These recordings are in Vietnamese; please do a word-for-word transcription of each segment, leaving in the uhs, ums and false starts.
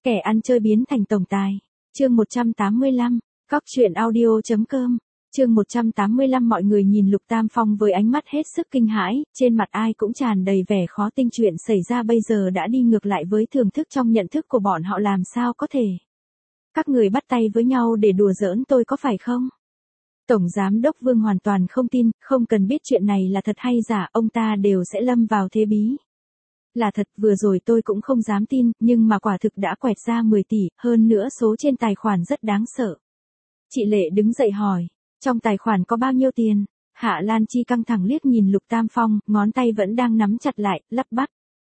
Kẻ ăn chơi biến thành tổng tài. Chương một trăm tám mươi lăm, Cóc truyện audio chấm com. Chương một trăm tám mươi lăm mọi người nhìn Lục Tam Phong với ánh mắt hết sức kinh hãi, trên mặt ai cũng tràn đầy vẻ khó tin chuyện xảy ra bây giờ đã đi ngược lại với thưởng thức trong nhận thức của bọn họ làm sao có thể. Các người bắt tay với nhau để đùa giỡn tôi có phải không? Tổng Giám Đốc Vương hoàn toàn không tin, không cần biết chuyện này là thật hay giả, ông ta đều sẽ lâm vào thế bí. Là thật, vừa rồi tôi cũng không dám tin, nhưng mà quả thực đã quẹt ra mười tỷ, hơn nữa số trên tài khoản rất đáng sợ. Chị Lệ đứng dậy hỏi, trong tài khoản có bao nhiêu tiền? Hạ Lan Chi căng thẳng liếc nhìn Lục Tam Phong, ngón tay vẫn đang nắm chặt lại, lắp bắp.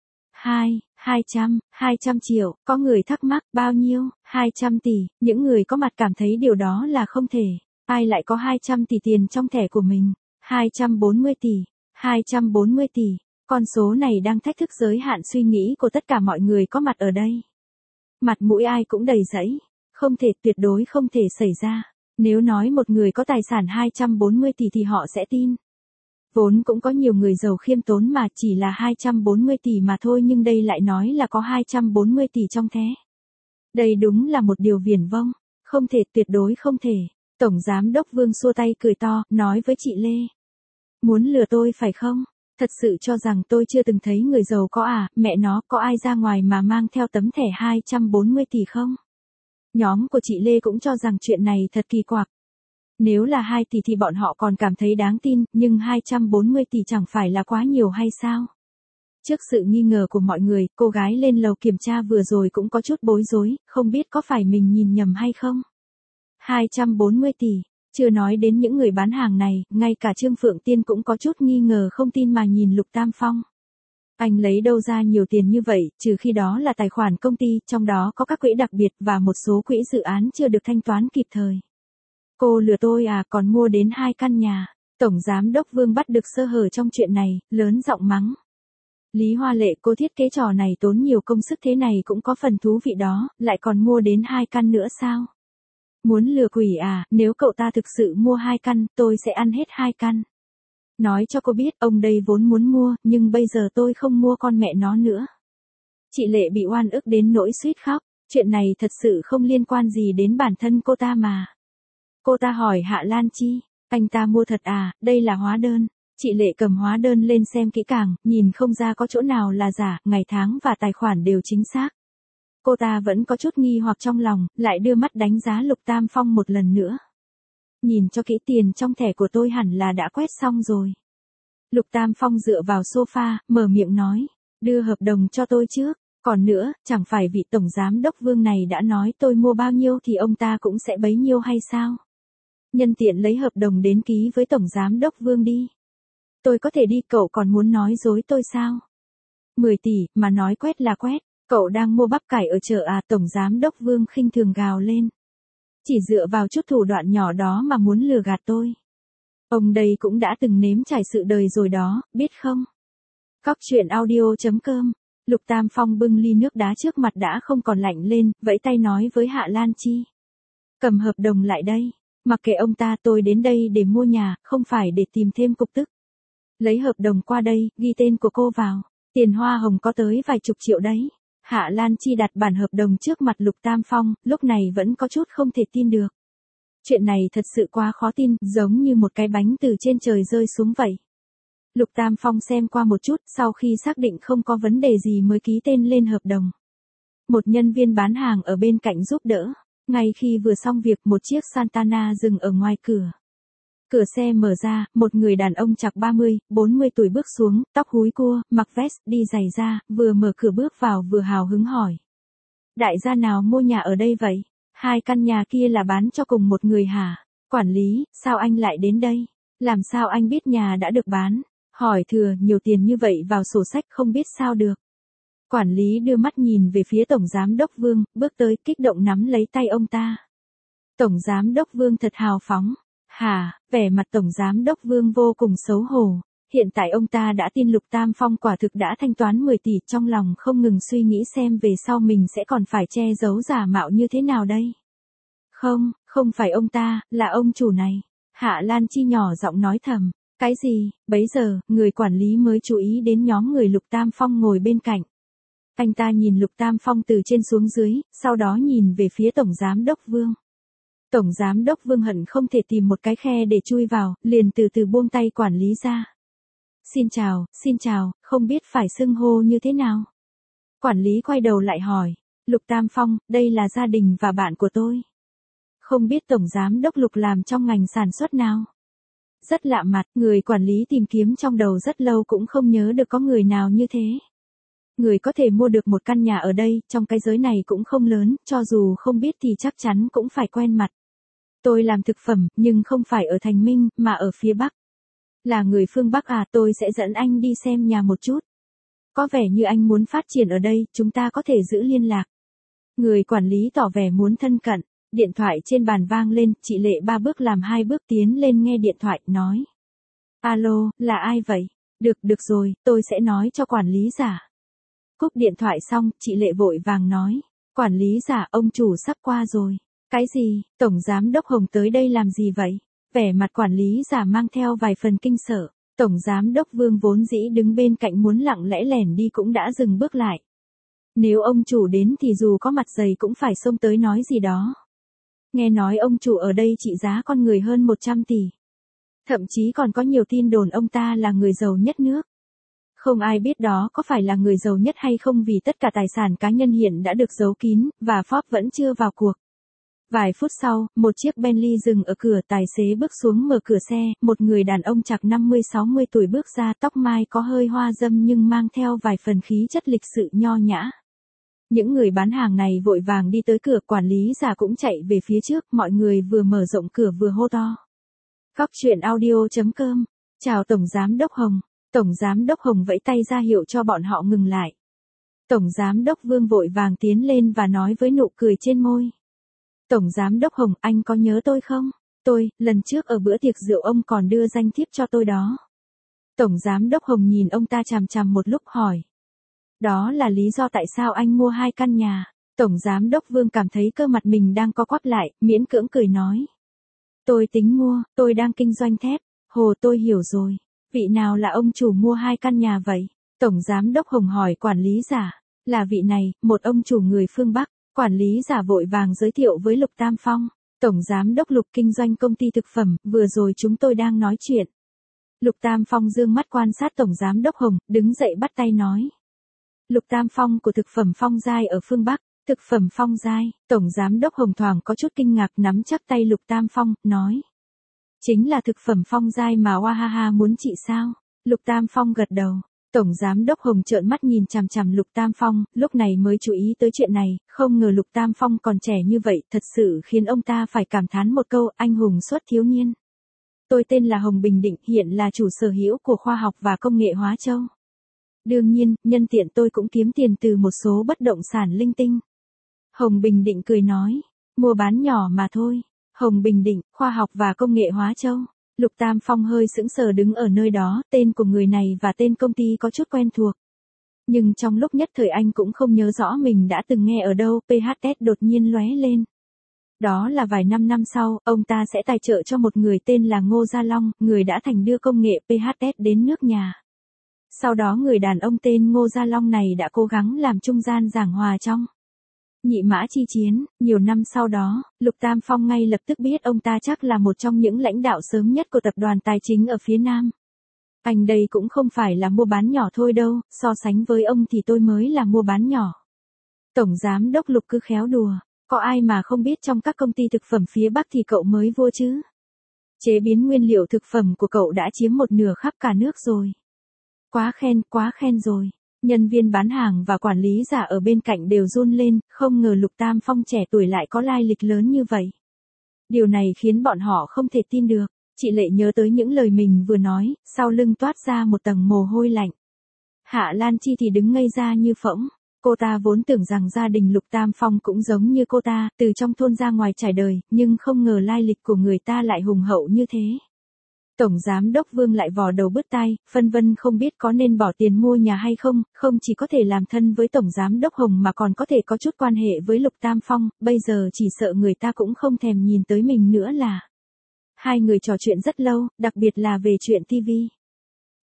Hai, hai trăm, hai trăm triệu, có người thắc mắc, bao nhiêu? Hai trăm tỷ, những người có mặt cảm thấy điều đó là không thể. Ai lại có hai trăm tỷ tiền trong thẻ của mình? Hai trăm bốn mươi tỷ, hai trăm bốn mươi tỷ. Con số này đang thách thức giới hạn suy nghĩ của tất cả mọi người có mặt ở đây. Mặt mũi ai cũng đầy rẫy. Không thể, tuyệt đối không thể xảy ra. Nếu nói một người có tài sản hai trăm bốn mươi tỷ thì họ sẽ tin. Vốn cũng có nhiều người giàu khiêm tốn mà chỉ là hai trăm bốn mươi tỷ mà thôi, nhưng đây lại nói là có hai trăm bốn mươi tỷ trong thẻ. Đây đúng là một điều viển vông. Không thể, tuyệt đối không thể. Tổng Giám Đốc Vương xua tay cười to, nói với chị Lê. Muốn lừa tôi phải không? Thật sự cho rằng tôi chưa từng thấy người giàu có à, mẹ nó, có ai ra ngoài mà mang theo tấm thẻ hai trăm bốn mươi tỷ không? Nhóm của chị Lê cũng cho rằng chuyện này thật kỳ quặc. Nếu là hai tỷ thì bọn họ còn cảm thấy đáng tin, nhưng hai trăm bốn mươi tỷ chẳng phải là quá nhiều hay sao? Trước sự nghi ngờ của mọi người, cô gái lên lầu kiểm tra vừa rồi cũng có chút bối rối, không biết có phải mình nhìn nhầm hay không? hai trăm bốn mươi tỷ. Chưa nói đến những người bán hàng này, ngay cả Trương Phượng Tiên cũng có chút nghi ngờ không tin mà nhìn Lục Tam Phong. Anh lấy đâu ra nhiều tiền như vậy, trừ khi đó là tài khoản công ty, trong đó có các quỹ đặc biệt và một số quỹ dự án chưa được thanh toán kịp thời. Cô lừa tôi à, còn mua đến hai căn nhà. Tổng Giám Đốc Vương bắt được sơ hở trong chuyện này, lớn giọng mắng. Lý Hoa Lệ, cô thiết kế trò này tốn nhiều công sức thế này cũng có phần thú vị đó, lại còn mua đến hai căn nữa sao? Muốn lừa quỷ à, nếu cậu ta thực sự mua hai căn, tôi sẽ ăn hết hai căn. Nói cho cô biết, ông đây vốn muốn mua, nhưng bây giờ tôi không mua con mẹ nó nữa. Chị Lệ bị oan ức đến nỗi suýt khóc, chuyện này thật sự không liên quan gì đến bản thân cô ta mà. Cô ta hỏi Hạ Lan Chi, anh ta mua thật à, đây là hóa đơn. Chị Lệ cầm hóa đơn lên xem kỹ càng, nhìn không ra có chỗ nào là giả, ngày tháng và tài khoản đều chính xác. Cô ta vẫn có chút nghi hoặc trong lòng, lại đưa mắt đánh giá Lục Tam Phong một lần nữa. Nhìn cho kỹ, tiền trong thẻ của tôi hẳn là đã quét xong rồi. Lục Tam Phong dựa vào sofa, mở miệng nói, đưa hợp đồng cho tôi trước, còn nữa, chẳng phải vị Tổng Giám Đốc Vương này đã nói tôi mua bao nhiêu thì ông ta cũng sẽ bấy nhiêu hay sao? Nhân tiện lấy hợp đồng đến ký với Tổng Giám Đốc Vương đi. Tôi có thể đi, cậu còn muốn nói dối tôi sao? mười tỷ, mà nói quét là quét. Cậu đang mua bắp cải ở chợ à? Tổng Giám Đốc Vương khinh thường gào lên. Chỉ dựa vào chút thủ đoạn nhỏ đó mà muốn lừa gạt tôi. Ông đây cũng đã từng nếm trải sự đời rồi đó, biết không? Cóc truyện audio chấm com. Lục Tam Phong bưng ly nước đá trước mặt đã không còn lạnh lên, vẫy tay nói với Hạ Lan Chi. Cầm hợp đồng lại đây. Mặc kệ ông ta, tôi đến đây để mua nhà, không phải để tìm thêm cục tức. Lấy hợp đồng qua đây, ghi tên của cô vào. Tiền hoa hồng có tới vài chục triệu đấy. Hạ Lan Chi đặt bản hợp đồng trước mặt Lục Tam Phong, lúc này vẫn có chút không thể tin được. Chuyện này thật sự quá khó tin, giống như một cái bánh từ trên trời rơi xuống vậy. Lục Tam Phong xem qua một chút, sau khi xác định không có vấn đề gì mới ký tên lên hợp đồng. Một nhân viên bán hàng ở bên cạnh giúp đỡ. Ngay khi vừa xong việc, một chiếc Santana dừng ở ngoài cửa. Cửa xe mở ra, một người đàn ông chạc ba mươi, bốn mươi tuổi bước xuống, tóc húi cua, mặc vest, đi giày da, vừa mở cửa bước vào vừa hào hứng hỏi. Đại gia nào mua nhà ở đây vậy? Hai căn nhà kia là bán cho cùng một người hả? Quản lý, sao anh lại đến đây? Làm sao anh biết nhà đã được bán? Hỏi thừa, nhiều tiền như vậy vào sổ sách không biết sao được. Quản lý đưa mắt nhìn về phía Tổng Giám Đốc Vương, bước tới, kích động nắm lấy tay ông ta. Tổng Giám Đốc Vương thật hào phóng. Hả, vẻ mặt Tổng Giám Đốc Vương vô cùng xấu hổ. Hiện tại ông ta đã tin Lục Tam Phong quả thực đã thanh toán mười tỷ, trong lòng không ngừng suy nghĩ xem về sau mình sẽ còn phải che giấu giả mạo như thế nào đây. Không, không phải ông ta, là ông chủ này. Hạ Lan Chi nhỏ giọng nói thầm. Cái gì? Bấy giờ, người quản lý mới chú ý đến nhóm người Lục Tam Phong ngồi bên cạnh. Anh ta nhìn Lục Tam Phong từ trên xuống dưới, sau đó nhìn về phía Tổng Giám Đốc Vương. Tổng Giám Đốc Vương hận không thể tìm một cái khe để chui vào, liền từ từ buông tay quản lý ra. Xin chào, xin chào, không biết phải xưng hô như thế nào. Quản lý quay đầu lại hỏi, Lục Tam Phong, đây là gia đình và bạn của tôi. Không biết Tổng Giám Đốc Lục làm trong ngành sản xuất nào. Rất lạ mặt, người quản lý tìm kiếm trong đầu rất lâu cũng không nhớ được có người nào như thế. Người có thể mua được một căn nhà ở đây, trong cái giới này cũng không lớn, cho dù không biết thì chắc chắn cũng phải quen mặt. Tôi làm thực phẩm, nhưng không phải ở Thành Minh, mà ở phía Bắc. Là người phương Bắc à, tôi sẽ dẫn anh đi xem nhà một chút. Có vẻ như anh muốn phát triển ở đây, chúng ta có thể giữ liên lạc. Người quản lý tỏ vẻ muốn thân cận, điện thoại trên bàn vang lên, chị Lệ ba bước làm hai bước tiến lên nghe điện thoại, nói. Alo, là ai vậy? Được, được rồi, tôi sẽ nói cho quản lý giả. Cúp điện thoại xong, chị Lệ vội vàng nói. Quản lý giả, ông chủ sắp qua rồi. Cái gì, Tổng Giám Đốc Hồng tới đây làm gì vậy? Vẻ mặt quản lý giả mang theo vài phần kinh sợ. Tổng Giám Đốc Vương vốn dĩ đứng bên cạnh muốn lặng lẽ lẻn đi cũng đã dừng bước lại. Nếu ông chủ đến thì dù có mặt dày cũng phải xông tới nói gì đó. Nghe nói ông chủ ở đây trị giá con người hơn một trăm tỷ. Thậm chí còn có nhiều tin đồn ông ta là người giàu nhất nước. Không ai biết đó có phải là người giàu nhất hay không vì tất cả tài sản cá nhân hiện đã được giấu kín, và Forbes vẫn chưa vào cuộc. Vài phút sau, một chiếc Bentley dừng ở cửa, tài xế bước xuống mở cửa xe, một người đàn ông chạc năm mươi sáu mươi tuổi bước ra, tóc mai có hơi hoa râm nhưng mang theo vài phần khí chất lịch sự nho nhã. Những người bán hàng này vội vàng đi tới cửa, quản lý giả cũng chạy về phía trước, mọi người vừa mở rộng cửa vừa hô to. Góc truyện audio chấm com. Chào Tổng Giám Đốc Hồng. Tổng Giám Đốc Hồng vẫy tay ra hiệu cho bọn họ ngừng lại. Tổng Giám Đốc Vương vội vàng tiến lên và nói với nụ cười trên môi. Tổng Giám Đốc Hồng, anh có nhớ tôi không? Tôi, lần trước ở bữa tiệc rượu ông còn đưa danh thiếp cho tôi đó. Tổng Giám Đốc Hồng nhìn ông ta chằm chằm một lúc hỏi. Đó là lý do tại sao anh mua hai căn nhà. Tổng Giám Đốc Vương cảm thấy cơ mặt mình đang co quắp lại, miễn cưỡng cười nói. Tôi tính mua, tôi đang kinh doanh thép. Hồ, tôi hiểu rồi. Vị nào là ông chủ mua hai căn nhà vậy? Tổng Giám Đốc Hồng hỏi quản lý giả. Là vị này, một ông chủ người phương Bắc. Quản lý giả vội vàng giới thiệu với Lục Tam Phong. Tổng Giám Đốc Lục kinh doanh công ty thực phẩm, vừa rồi chúng tôi đang nói chuyện. Lục Tam Phong dương mắt quan sát Tổng Giám Đốc Hồng, đứng dậy bắt tay nói. Lục Tam Phong của thực phẩm Phong Giai ở phương Bắc. Thực phẩm Phong Giai. Tổng Giám Đốc Hồng thoảng có chút kinh ngạc nắm chắc tay Lục Tam Phong, nói. Chính là thực phẩm Phong Giai mà Wahaha muốn chị sao? Lục Tam Phong gật đầu. Tổng Giám Đốc Hồng trợn mắt nhìn chằm chằm Lục Tam Phong, lúc này mới chú ý tới chuyện này, không ngờ Lục Tam Phong còn trẻ như vậy, thật sự khiến ông ta phải cảm thán một câu, anh hùng xuất thiếu niên. Tôi tên là Hồng Bình Định, hiện là chủ sở hữu của khoa học và công nghệ Hóa Châu. Đương nhiên, nhân tiện tôi cũng kiếm tiền từ một số bất động sản linh tinh. Hồng Bình Định cười nói, mua bán nhỏ mà thôi. Hồng Bình Định, khoa học và công nghệ Hóa Châu. Lục Tam Phong hơi sững sờ đứng ở nơi đó, tên của người này và tên công ty có chút quen thuộc. Nhưng trong lúc nhất thời anh cũng không nhớ rõ mình đã từng nghe ở đâu, pê hát ét đột nhiên lóe lên. Đó là vài năm năm sau, ông ta sẽ tài trợ cho một người tên là Ngô Gia Long, người đã thành đưa công nghệ pê hát ét đến nước nhà. Sau đó người đàn ông tên Ngô Gia Long này đã cố gắng làm trung gian giảng hòa trong Nhị Mã chi chiến. Nhiều năm sau đó, Lục Tam Phong ngay lập tức biết ông ta chắc là một trong những lãnh đạo sớm nhất của tập đoàn tài chính ở phía Nam. Anh đây cũng không phải là mua bán nhỏ thôi đâu, so sánh với ông thì tôi mới là mua bán nhỏ. Tổng Giám Đốc Lục cứ khéo đùa, có ai mà không biết trong các công ty thực phẩm phía Bắc thì cậu mới vua chứ. Chế biến nguyên liệu thực phẩm của cậu đã chiếm một nửa khắp cả nước rồi. Quá khen, quá khen rồi. Nhân viên bán hàng và quản lý giả ở bên cạnh đều run lên, không ngờ Lục Tam Phong trẻ tuổi lại có lai lịch lớn như vậy. Điều này khiến bọn họ không thể tin được. Chị Lệ nhớ tới những lời mình vừa nói, sau lưng toát ra một tầng mồ hôi lạnh. Hạ Lan Chi thì đứng ngây ra như phỗng. Cô ta vốn tưởng rằng gia đình Lục Tam Phong cũng giống như cô ta, từ trong thôn ra ngoài trải đời, nhưng không ngờ lai lịch của người ta lại hùng hậu như thế. Tổng Giám Đốc Vương lại vò đầu bứt tai, phân vân không biết có nên bỏ tiền mua nhà hay không, không chỉ có thể làm thân với Tổng Giám Đốc Hồng mà còn có thể có chút quan hệ với Lục Tam Phong, bây giờ chỉ sợ người ta cũng không thèm nhìn tới mình nữa là. Hai người trò chuyện rất lâu, đặc biệt là về chuyện ti vi.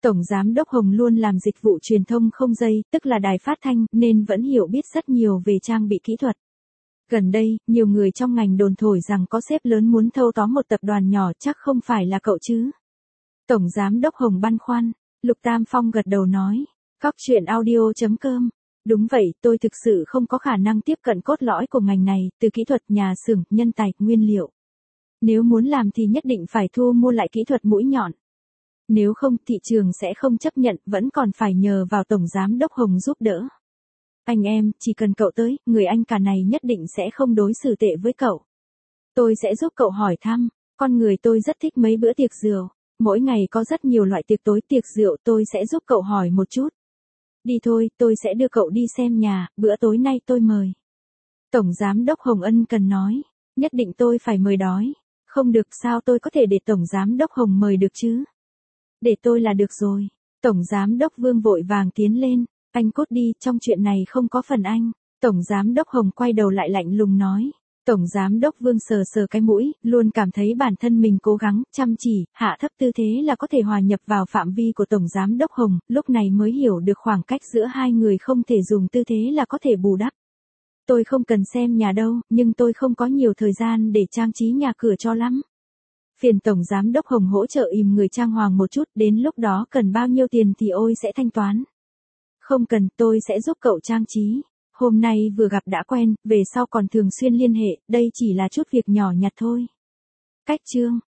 Tổng Giám đốc Hồng luôn làm dịch vụ truyền thông không dây, tức là đài phát thanh, nên vẫn hiểu biết rất nhiều về trang bị kỹ thuật. Gần đây, nhiều người trong ngành đồn thổi rằng có sếp lớn muốn thâu tóm một tập đoàn nhỏ, chắc không phải là cậu chứ. Tổng Giám đốc Hồng băn khoăn, Lục Tam Phong gật đầu nói, cóc truyện audio chấm com. Đúng vậy, tôi thực sự không có khả năng tiếp cận cốt lõi của ngành này, từ kỹ thuật, nhà xưởng, nhân tài, nguyên liệu. Nếu muốn làm thì nhất định phải thu mua lại kỹ thuật mũi nhọn. Nếu không, thị trường sẽ không chấp nhận, vẫn còn phải nhờ vào Tổng Giám đốc Hồng giúp đỡ. Anh em, chỉ cần cậu tới, người anh cả này nhất định sẽ không đối xử tệ với cậu. Tôi sẽ giúp cậu hỏi thăm, con người tôi rất thích mấy bữa tiệc rượu. Mỗi ngày có rất nhiều loại tiệc tối, tiệc rượu, tôi sẽ giúp cậu hỏi một chút. Đi thôi, tôi sẽ đưa cậu đi xem nhà, bữa tối nay tôi mời. Tổng Giám đốc Hồng ân cần nói, nhất định tôi phải mời đói. Không được, sao tôi có thể để Tổng Giám đốc Hồng mời được chứ? Để tôi là được rồi. Tổng Giám đốc Vương vội vàng tiến lên, anh cút đi, trong chuyện này không có phần anh. Tổng Giám đốc Hồng quay đầu lại lạnh lùng nói. Tổng Giám đốc Vương sờ sờ cái mũi, luôn cảm thấy bản thân mình cố gắng, chăm chỉ, hạ thấp tư thế là có thể hòa nhập vào phạm vi của Tổng Giám đốc Hồng, lúc này mới hiểu được khoảng cách giữa hai người không thể dùng tư thế là có thể bù đắp. Tôi không cần xem nhà đâu, nhưng tôi không có nhiều thời gian để trang trí nhà cửa cho lắm. Phiền Tổng Giám đốc Hồng hỗ trợ ìm người trang hoàng một chút, đến lúc đó cần bao nhiêu tiền thì ôi sẽ thanh toán. Không cần, tôi sẽ giúp cậu trang trí. Hôm nay vừa gặp đã quen, về sau còn thường xuyên liên hệ, đây chỉ là chút việc nhỏ nhặt thôi. Cách chương